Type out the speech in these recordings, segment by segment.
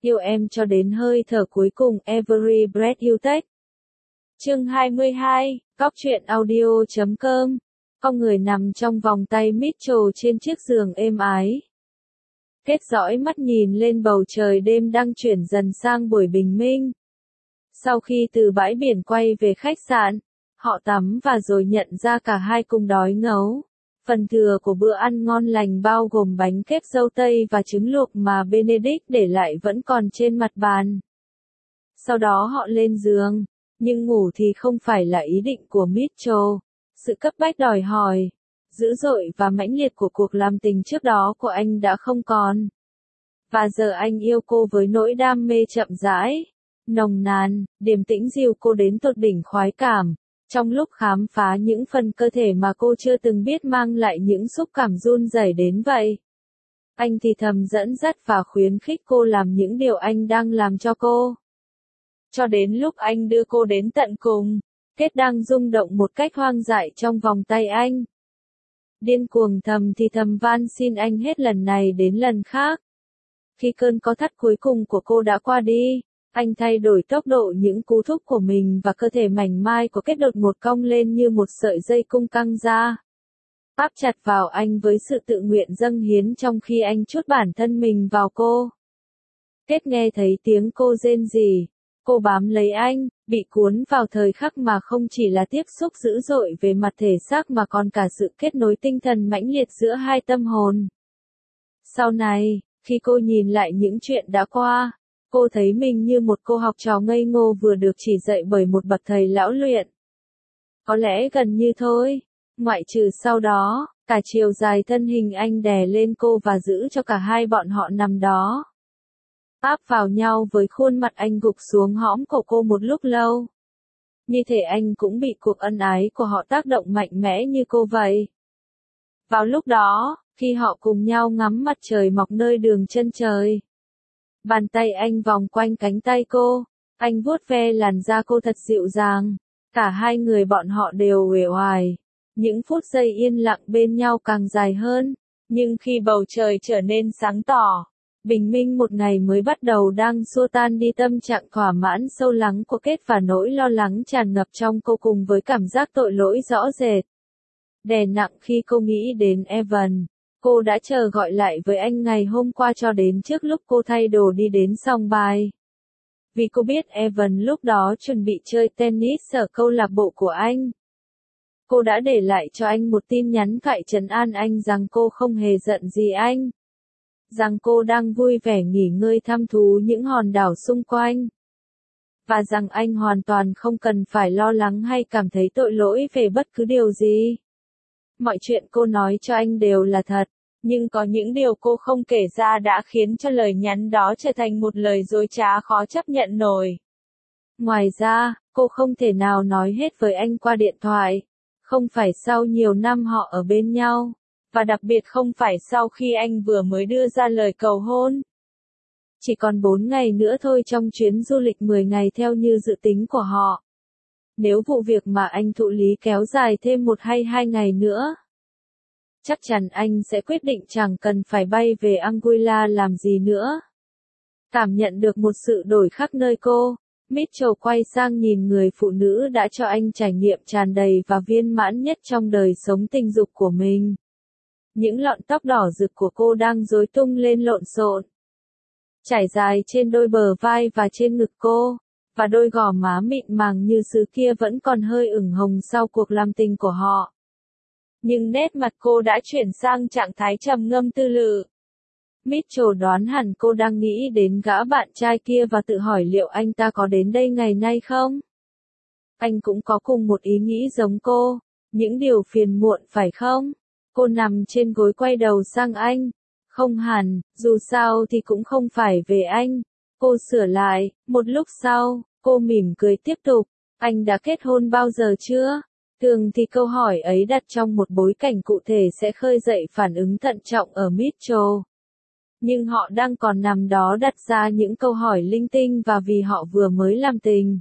Yêu em cho đến hơi thở cuối cùng, Every Breath You Take. Chương 22, Cóc truyện audio.com. Con người nằm trong vòng tay Mitchell trên chiếc giường êm ái. Kết dõi mắt nhìn lên bầu trời đêm đang chuyển dần sang buổi bình minh. Sau khi từ bãi biển quay về khách sạn, họ tắm và rồi nhận ra cả hai cùng đói ngấu. Phần thừa của bữa ăn ngon lành bao gồm bánh kếp dâu tây và trứng luộc mà Benedict để lại vẫn còn trên mặt bàn. Sau đó họ lên giường, nhưng ngủ thì không phải là ý định của Mitchell. Sự cấp bách đòi hỏi, dữ dội và mãnh liệt của cuộc làm tình trước đó của anh đã không còn. Và giờ anh yêu cô với nỗi đam mê chậm rãi, nồng nàn, điềm tĩnh dìu cô đến tột đỉnh khoái cảm. Trong lúc khám phá những phần cơ thể mà cô chưa từng biết mang lại những xúc cảm run rẩy đến vậy. Anh thì thầm dẫn dắt và khuyến khích cô làm những điều anh đang làm cho cô. Cho đến lúc anh đưa cô đến tận cùng, Kết đang rung động một cách hoang dại trong vòng tay anh. Điên cuồng thầm thì thầm van xin anh hết lần này đến lần khác. Khi cơn có thắt cuối cùng của cô đã qua đi, anh thay đổi tốc độ những cú thúc của mình và cơ thể mảnh mai của Kết đột ngột cong lên như một sợi dây cung căng ra. Áp chặt vào anh với sự tự nguyện dâng hiến trong khi anh trút bản thân mình vào cô. Kết nghe thấy tiếng cô rên rỉ. Cô bám lấy anh, bị cuốn vào thời khắc mà không chỉ là tiếp xúc dữ dội về mặt thể xác mà còn cả sự kết nối tinh thần mãnh liệt giữa hai tâm hồn. Sau này, khi cô nhìn lại những chuyện đã qua, cô thấy mình như một cô học trò ngây ngô vừa được chỉ dạy bởi một bậc thầy lão luyện. Có lẽ gần như thôi, ngoại trừ sau đó, cả chiều dài thân hình anh đè lên cô và giữ cho cả hai bọn họ nằm đó. Áp vào nhau với khuôn mặt anh gục xuống hõm cổ cô một lúc lâu. Như thể anh cũng bị cuộc ân ái của họ tác động mạnh mẽ như cô vậy. Vào lúc đó, khi họ cùng nhau ngắm mặt trời mọc nơi đường chân trời. Bàn tay anh vòng quanh cánh tay cô, anh vuốt ve làn da cô thật dịu dàng. Cả hai người bọn họ đều uể oải. Những phút giây yên lặng bên nhau càng dài hơn, nhưng khi bầu trời trở nên sáng tỏ, bình minh một ngày mới bắt đầu đang xua tan đi tâm trạng thỏa mãn sâu lắng của Kết và nỗi lo lắng tràn ngập trong cô cùng với cảm giác tội lỗi rõ rệt. Đè nặng khi cô nghĩ đến Evan, cô đã chờ gọi lại với anh ngày hôm qua cho đến trước lúc cô thay đồ đi đến sòng bài. Vì cô biết Evan lúc đó chuẩn bị chơi tennis ở câu lạc bộ của anh. Cô đã để lại cho anh một tin nhắn cậy trấn an anh rằng cô không hề giận gì anh. Rằng cô đang vui vẻ nghỉ ngơi thăm thú những hòn đảo xung quanh. Và rằng anh hoàn toàn không cần phải lo lắng hay cảm thấy tội lỗi về bất cứ điều gì. Mọi chuyện cô nói cho anh đều là thật, nhưng có những điều cô không kể ra đã khiến cho lời nhắn đó trở thành một lời dối trá khó chấp nhận nổi. Ngoài ra, cô không thể nào nói hết với anh qua điện thoại. Không phải sau nhiều năm họ ở bên nhau. Và đặc biệt không phải sau khi anh vừa mới đưa ra lời cầu hôn. Chỉ còn 4 ngày nữa thôi trong chuyến du lịch 10 ngày theo như dự tính của họ. Nếu vụ việc mà anh thụ lý kéo dài thêm 1 hay 2 ngày nữa, chắc chắn anh sẽ quyết định chẳng cần phải bay về Anguilla làm gì nữa. Cảm nhận được một sự đổi khác nơi cô, Mitchell quay sang nhìn người phụ nữ đã cho anh trải nghiệm tràn đầy và viên mãn nhất trong đời sống tình dục của mình. Những lọn tóc đỏ rực của cô đang rối tung lên lộn xộn, trải dài trên đôi bờ vai và trên ngực cô, và đôi gò má mịn màng như sứ kia vẫn còn hơi ửng hồng sau cuộc làm tình của họ. Nhưng nét mặt cô đã chuyển sang trạng thái trầm ngâm tư lự. Mitchell đoán hẳn cô đang nghĩ đến gã bạn trai kia và tự hỏi liệu anh ta có đến đây ngày nay không? Anh cũng có cùng một ý nghĩ giống cô, những điều phiền muộn phải không? Cô nằm trên gối quay đầu sang anh. Không hẳn, dù sao thì cũng không phải về anh. Cô sửa lại, một lúc sau, cô mỉm cười tiếp tục. Anh đã kết hôn bao giờ chưa? Thường thì câu hỏi ấy đặt trong một bối cảnh cụ thể sẽ khơi dậy phản ứng thận trọng ở Mitchell. Nhưng họ đang còn nằm đó đặt ra những câu hỏi linh tinh và vì họ vừa mới làm tình.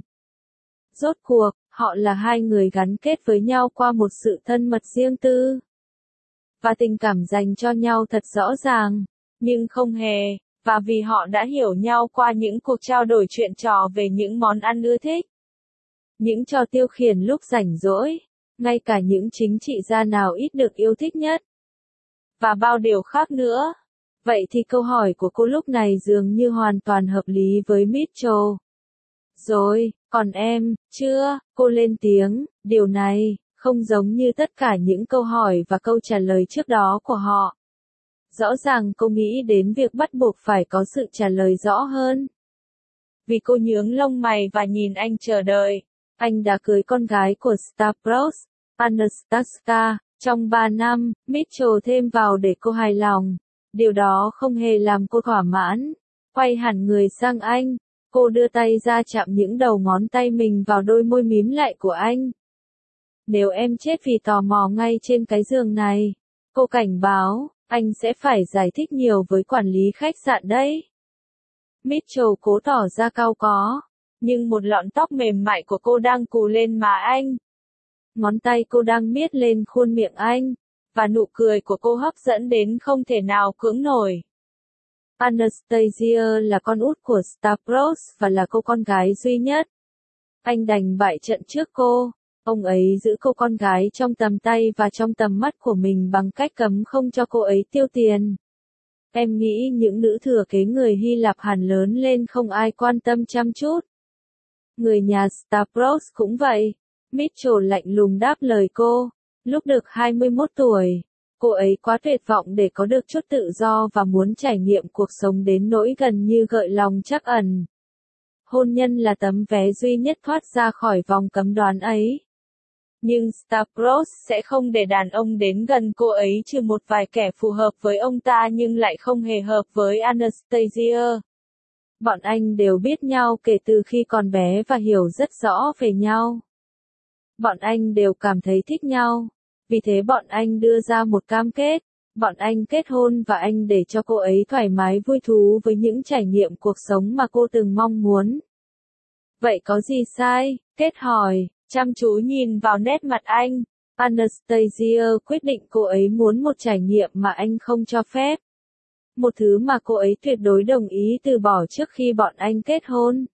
Rốt cuộc, họ là hai người gắn kết với nhau qua một sự thân mật riêng tư. Và tình cảm dành cho nhau thật rõ ràng, nhưng không hề, Và vì họ đã hiểu nhau qua những cuộc trao đổi chuyện trò về những món ăn ưa thích, những trò tiêu khiển lúc rảnh rỗi, ngay cả những chính trị gia nào ít được yêu thích nhất, và bao điều khác nữa. Vậy thì câu hỏi của cô lúc này dường như hoàn toàn hợp lý với Mitchell. Rồi, còn em, chưa, cô lên tiếng, điều này, không giống như tất cả những câu hỏi và câu trả lời trước đó của họ. Rõ ràng cô nghĩ đến việc bắt buộc phải có sự trả lời rõ hơn. Vì cô nhướng lông mày và nhìn anh chờ đợi. Anh đã cưới con gái của Stavros, Anastasia, trong 3 năm, Mitchell thêm vào để cô hài lòng. Điều đó không hề làm cô thỏa mãn. Quay hẳn người sang anh, cô đưa tay ra chạm những đầu ngón tay mình vào đôi môi mím lại của anh. Nếu em chết vì tò mò ngay trên cái giường này, cô cảnh báo, anh sẽ phải giải thích nhiều với quản lý khách sạn đấy. Mitchell cố tỏ ra cau có, nhưng một lọn tóc mềm mại của cô đang cù lên má anh. Ngón tay cô đang miết lên khuôn miệng anh, và nụ cười của cô hấp dẫn đến không thể nào cưỡng nổi. Anastasia là con út của Stavros và là cô con gái duy nhất. Anh đành bại trận trước cô. Ông ấy giữ cô con gái trong tầm tay và trong tầm mắt của mình bằng cách cấm không cho cô ấy tiêu tiền. Em nghĩ những nữ thừa kế người Hy Lạp hẳn lớn lên không ai quan tâm chăm chút. Người nhà Stavros cũng vậy. Mitchell lạnh lùng đáp lời cô. Lúc được 21 tuổi, cô ấy quá tuyệt vọng để có được chút tự do và muốn trải nghiệm cuộc sống đến nỗi gần như gợi lòng trắc ẩn. Hôn nhân là tấm vé duy nhất thoát ra khỏi vòng cấm đoán ấy. Nhưng Stavros sẽ không để đàn ông đến gần cô ấy trừ một vài kẻ phù hợp với ông ta nhưng lại không hề hợp với Anastasia. Bọn anh đều biết nhau kể từ khi còn bé và hiểu rất rõ về nhau. Bọn anh đều cảm thấy thích nhau. Vì thế bọn anh đưa ra một cam kết. Bọn anh kết hôn và anh để cho cô ấy thoải mái vui thú với những trải nghiệm cuộc sống mà cô từng mong muốn. Vậy có gì sai? Kết hỏi, chăm chú nhìn vào nét mặt anh. Anastasia quyết định cô ấy muốn một trải nghiệm mà anh không cho phép. Một thứ mà cô ấy tuyệt đối đồng ý từ bỏ trước khi bọn anh kết hôn.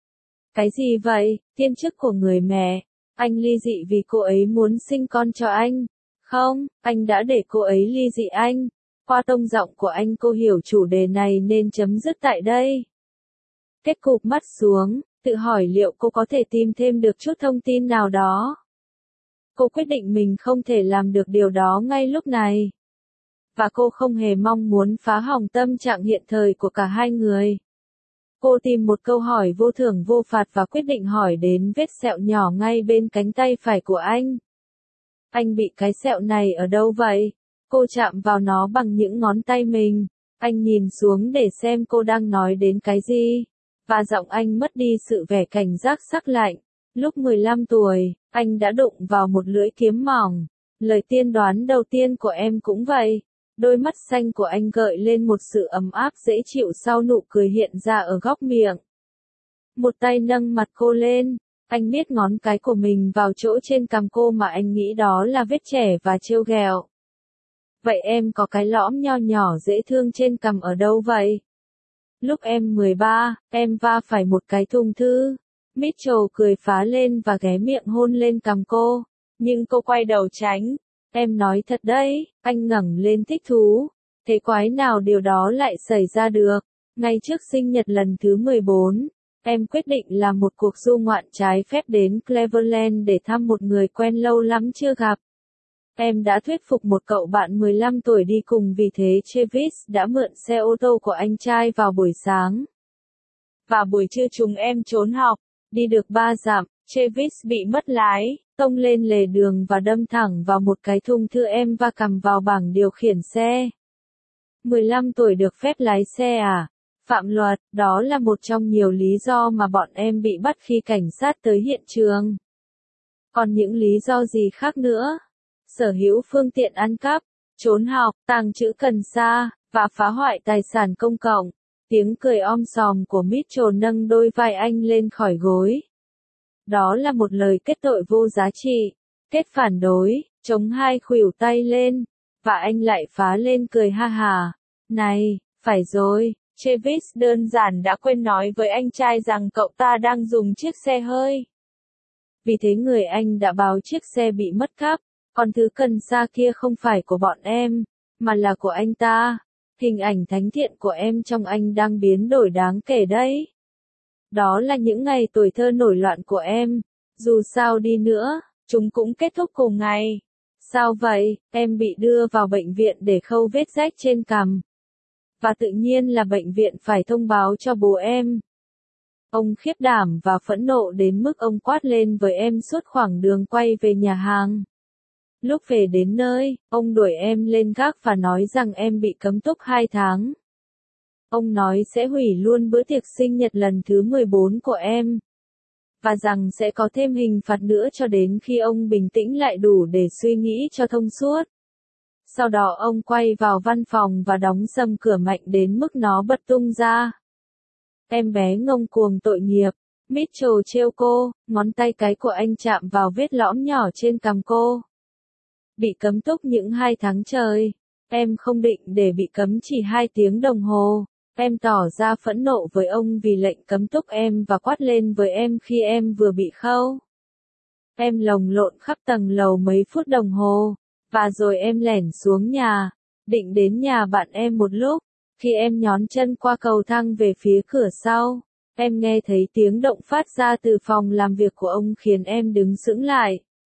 Cái gì vậy? Tiên chức của người mẹ. Anh ly dị vì cô ấy muốn sinh con cho anh. Không, anh đã để cô ấy ly dị anh. Qua tông giọng của anh cô hiểu chủ đề này nên chấm dứt tại đây. Kết cục mắt xuống, tự hỏi liệu cô có thể tìm thêm được chút thông tin nào đó. Cô quyết định mình không thể làm được điều đó ngay lúc này. Và cô không hề mong muốn phá hỏng tâm trạng hiện thời của cả hai người. Cô tìm một câu hỏi vô thưởng vô phạt và quyết định hỏi đến vết sẹo nhỏ ngay bên cánh tay phải của anh. Anh bị cái sẹo này ở đâu vậy? Cô chạm vào nó bằng những ngón tay mình. Anh nhìn xuống để xem cô đang nói đến cái gì. Và giọng anh mất đi sự vẻ cảnh giác sắc lạnh. Lúc 15 tuổi, anh đã đụng vào một lưỡi kiếm mỏng. Lời tiên đoán đầu tiên của em cũng vậy. Đôi mắt xanh của anh gợi lên một sự ấm áp dễ chịu sau nụ cười hiện ra ở góc miệng. Một tay nâng mặt cô lên. Anh miết ngón cái của mình vào chỗ trên cằm cô mà anh nghĩ đó là vết chẻ và trêu ghẹo. Vậy em có cái lõm nho nhỏ dễ thương trên cằm ở đâu vậy? Lúc em 13, em va phải một cái thùng thư. Mitchell cười phá lên và ghé miệng hôn lên cằm cô. Nhưng cô quay đầu tránh. Em nói thật đấy, anh ngẩng lên thích thú. Thế quái nào điều đó lại xảy ra được? Ngay trước sinh nhật lần thứ 14, em quyết định làm một cuộc du ngoạn trái phép đến Cleveland để thăm một người quen lâu lắm chưa gặp. Em đã thuyết phục một cậu bạn 15 tuổi đi cùng vì thế Travis đã mượn xe ô tô của anh trai vào buổi sáng. Và buổi trưa chúng em trốn học, đi được 3 dặm, Travis bị mất lái, tông lên lề đường và đâm thẳng vào một cái thùng thư em và cầm vào bảng điều khiển xe. 15 tuổi được phép lái xe à? Phạm luật, đó là một trong nhiều lý do mà bọn em bị bắt khi cảnh sát tới hiện trường. Còn những lý do gì khác nữa? Sở hữu phương tiện ăn cắp, trốn học, tàng trữ cần sa, và phá hoại tài sản công cộng. Tiếng cười om sòm của Mitchell nâng đôi vai anh lên khỏi gối. Đó là một lời kết tội vô giá trị. Kết phản đối, chống hai khuỷu tay lên, và anh lại phá lên cười ha hà. Này, phải rồi, Travis đơn giản đã quên nói với anh trai rằng cậu ta đang dùng chiếc xe hơi. Vì thế người anh đã báo chiếc xe bị mất cắp, còn thứ cần sa kia không phải của bọn em, mà là của anh ta. Hình ảnh thánh thiện của em trong anh đang biến đổi đáng kể đấy. Đó là những ngày tuổi thơ nổi loạn của em. Dù sao đi nữa, chúng cũng kết thúc cùng ngày. Sao vậy, em bị đưa vào bệnh viện để khâu vết rách trên cằm. Và tự nhiên là bệnh viện phải thông báo cho bố em. Ông khiếp đảm và phẫn nộ đến mức ông quát lên với em suốt khoảng đường quay về nhà hàng. Lúc về đến nơi, ông đuổi em lên gác và nói rằng em bị cấm túc 2 tháng. Ông nói sẽ hủy luôn bữa tiệc sinh nhật lần thứ 14 của em. Và rằng sẽ có thêm hình phạt nữa cho đến khi ông bình tĩnh lại đủ để suy nghĩ cho thông suốt. Sau đó ông quay vào văn phòng và đóng sầm cửa mạnh đến mức nó bật tung ra. Em bé ngông cuồng tội nghiệp. Mitchell trêu cô, ngón tay cái của anh chạm vào vết lõm nhỏ trên cằm cô. Bị cấm túc những 2 tháng trời. Em không định để bị cấm chỉ 2 tiếng đồng hồ. Em tỏ ra phẫn nộ với ông vì lệnh cấm túc em và quát lên với em khi em vừa bị khâu. Em lồng lộn khắp tầng lầu mấy phút đồng hồ, và rồi em lẻn xuống nhà, định đến nhà bạn em một lúc. Khi em nhón chân qua cầu thang về phía cửa sau, em nghe thấy tiếng động phát ra từ phòng làm việc của ông khiến em đứng sững lại.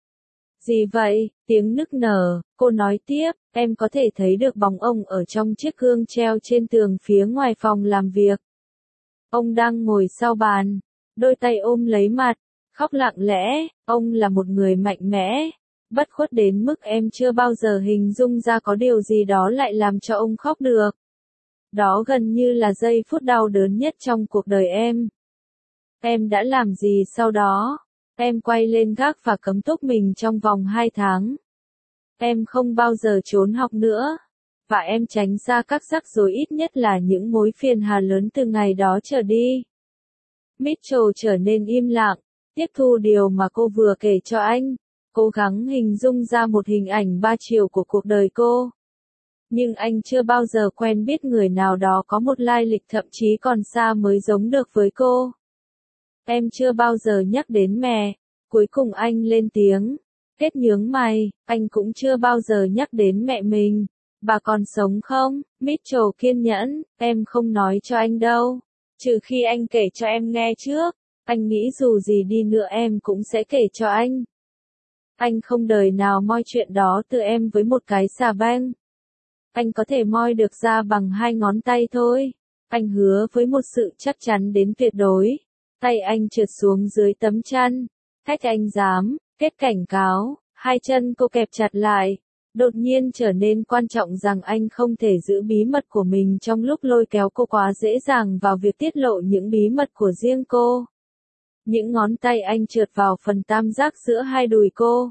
Gì vậy? Tiếng nức nở, cô nói tiếp, em có thể thấy được bóng ông ở trong chiếc gương treo trên tường phía ngoài phòng làm việc. Ông đang ngồi sau bàn, đôi tay ôm lấy mặt, khóc lặng lẽ, ông là một người mạnh mẽ, bất khuất đến mức em chưa bao giờ hình dung ra có điều gì đó lại làm cho ông khóc được. Đó gần như là giây phút đau đớn nhất trong cuộc đời em. Em đã làm gì sau đó? Em quay lên gác và cấm túc mình trong vòng 2 tháng. Em không bao giờ trốn học nữa. Và em tránh xa các rắc rối ít nhất là những mối phiền hà lớn từ ngày đó trở đi. Mitchell trở nên im lặng, tiếp thu điều mà cô vừa kể cho anh, cố gắng hình dung ra một hình ảnh 3 chiều của cuộc đời cô. Nhưng anh chưa bao giờ quen biết người nào đó có một lai lịch thậm chí còn xa mới giống được với cô. Em chưa bao giờ nhắc đến mẹ. Cuối cùng anh lên tiếng. Kết nhướng mày, anh cũng chưa bao giờ nhắc đến mẹ mình. Bà còn sống không? Mitchell kiên nhẫn, em không nói cho anh đâu. Trừ khi anh kể cho em nghe trước. Anh nghĩ dù gì đi nữa em cũng sẽ kể cho anh. Anh không đời nào moi chuyện đó từ em với một cái xà beng. Anh có thể moi được ra bằng 2 ngón tay thôi. Anh hứa với một sự chắc chắn đến tuyệt đối. Tay anh trượt xuống dưới tấm chăn. Thách anh dám, kết cảnh cáo, 2 chân cô kẹp chặt lại. Đột nhiên trở nên quan trọng rằng anh không thể giữ bí mật của mình trong lúc lôi kéo cô quá dễ dàng vào việc tiết lộ những bí mật của riêng cô. Những ngón tay anh trượt vào phần tam giác giữa 2 đùi cô.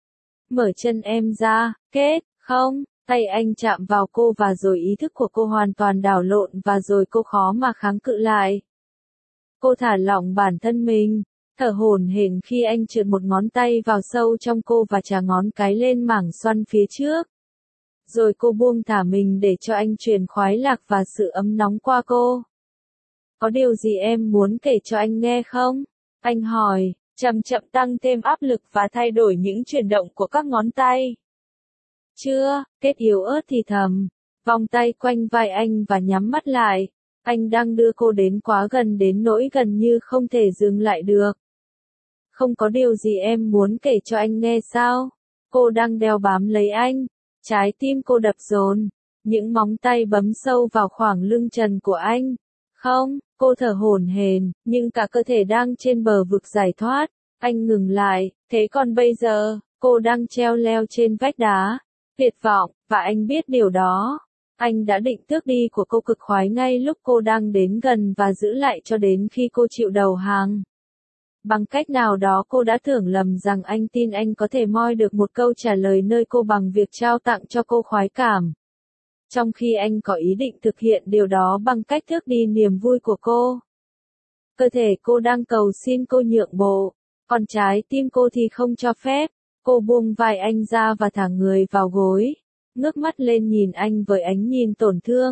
Mở chân em ra, kết, không, tay anh chạm vào cô và rồi ý thức của cô hoàn toàn đảo lộn và rồi cô khó mà kháng cự lại. Cô thả lỏng bản thân mình, thở hổn hển khi anh trượt một ngón tay vào sâu trong cô và chà ngón cái lên mảng xoăn phía trước. Rồi cô buông thả mình để cho anh truyền khoái lạc và sự ấm nóng qua cô. Có điều gì em muốn kể cho anh nghe không? Anh hỏi, chậm chậm tăng thêm áp lực và thay đổi những chuyển động của các ngón tay. Chưa, kết yếu ớt thì thầm, vòng tay quanh vai anh và nhắm mắt lại. Anh đang đưa cô đến quá gần đến nỗi gần như không thể dừng lại được. Không có điều gì em muốn kể cho anh nghe sao? Cô đang đeo bám lấy anh. Trái tim cô đập dồn. Những móng tay bấm sâu vào khoảng lưng trần của anh. Không, cô thở hổn hển, nhưng cả cơ thể đang trên bờ vực giải thoát. Anh ngừng lại, thế còn bây giờ, cô đang treo leo trên vách đá. Tuyệt vọng, và anh biết điều đó. Anh đã định tước đi của cô cực khoái ngay lúc cô đang đến gần và giữ lại cho đến khi cô chịu đầu hàng. Bằng cách nào đó cô đã tưởng lầm rằng anh tin anh có thể moi được một câu trả lời nơi cô bằng việc trao tặng cho cô khoái cảm. Trong khi anh có ý định thực hiện điều đó bằng cách tước đi niềm vui của cô. Cơ thể cô đang cầu xin cô nhượng bộ, còn trái tim cô thì không cho phép. Cô buông vai anh ra và thả người vào gối. Ngước mắt lên nhìn anh với ánh nhìn tổn thương.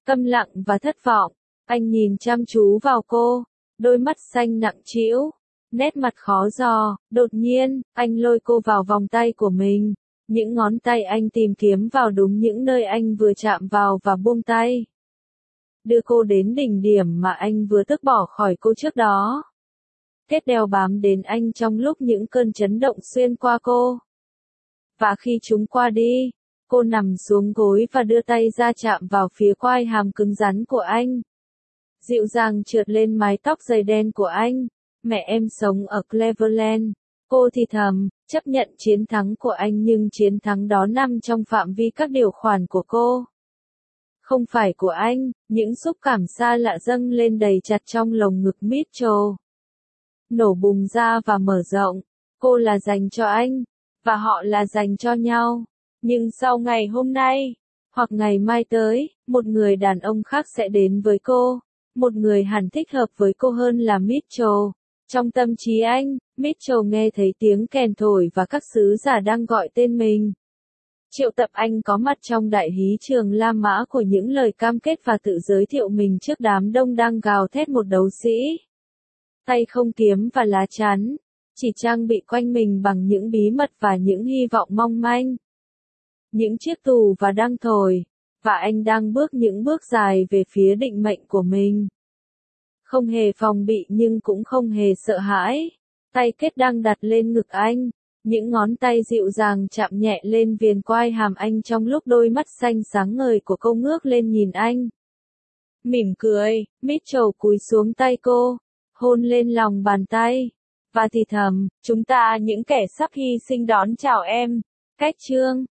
câm lặng và thất vọng. Anh nhìn chăm chú vào cô, đôi mắt xanh nặng trĩu, nét mặt khó dò. Đột nhiên, anh lôi cô vào vòng tay của mình. Những ngón tay anh tìm kiếm vào đúng những nơi anh vừa chạm vào và buông tay. Đưa cô đến đỉnh điểm mà anh vừa tước bỏ khỏi cô trước đó. Kết đeo bám đến anh trong lúc những cơn chấn động xuyên qua cô. Và khi chúng qua đi, cô nằm xuống gối và đưa tay ra chạm vào phía quai hàm cứng rắn của anh. Dịu dàng trượt lên mái tóc dày đen của anh. Mẹ em sống ở Cleveland. Cô thì thầm, chấp nhận chiến thắng của anh nhưng chiến thắng đó nằm trong phạm vi các điều khoản của cô. Không phải của anh. Những xúc cảm xa lạ dâng lên đầy chặt trong lồng ngực Mitchell. Nổ bùng ra và mở rộng. Cô là dành cho anh, và họ là dành cho nhau. Nhưng sau ngày hôm nay, hoặc ngày mai tới, một người đàn ông khác sẽ đến với cô. Một người hẳn thích hợp với cô hơn là Mitchell. Trong tâm trí anh, Mitchell nghe thấy tiếng kèn thổi và các sứ giả đang gọi tên mình. Triệu tập anh có mặt trong đại hí trường La Mã của những lời cam kết và tự giới thiệu mình trước đám đông đang gào thét một đấu sĩ. Tay không kiếm và lá chắn, chỉ trang bị quanh mình bằng những bí mật và những hy vọng mong manh. Những chiếc tù và đang thổi, và anh đang bước những bước dài về phía định mệnh của mình. Không hề phòng bị nhưng cũng không hề sợ hãi. Tay kết đang đặt lên ngực anh. Những ngón tay dịu dàng chạm nhẹ lên viền quai hàm anh trong lúc đôi mắt xanh sáng ngời của cô ngước lên nhìn anh. Mỉm cười, Mitchell cúi xuống tay cô, hôn lên lòng bàn tay, và thì thầm, chúng ta những kẻ sắp hy sinh đón chào em. Cách chương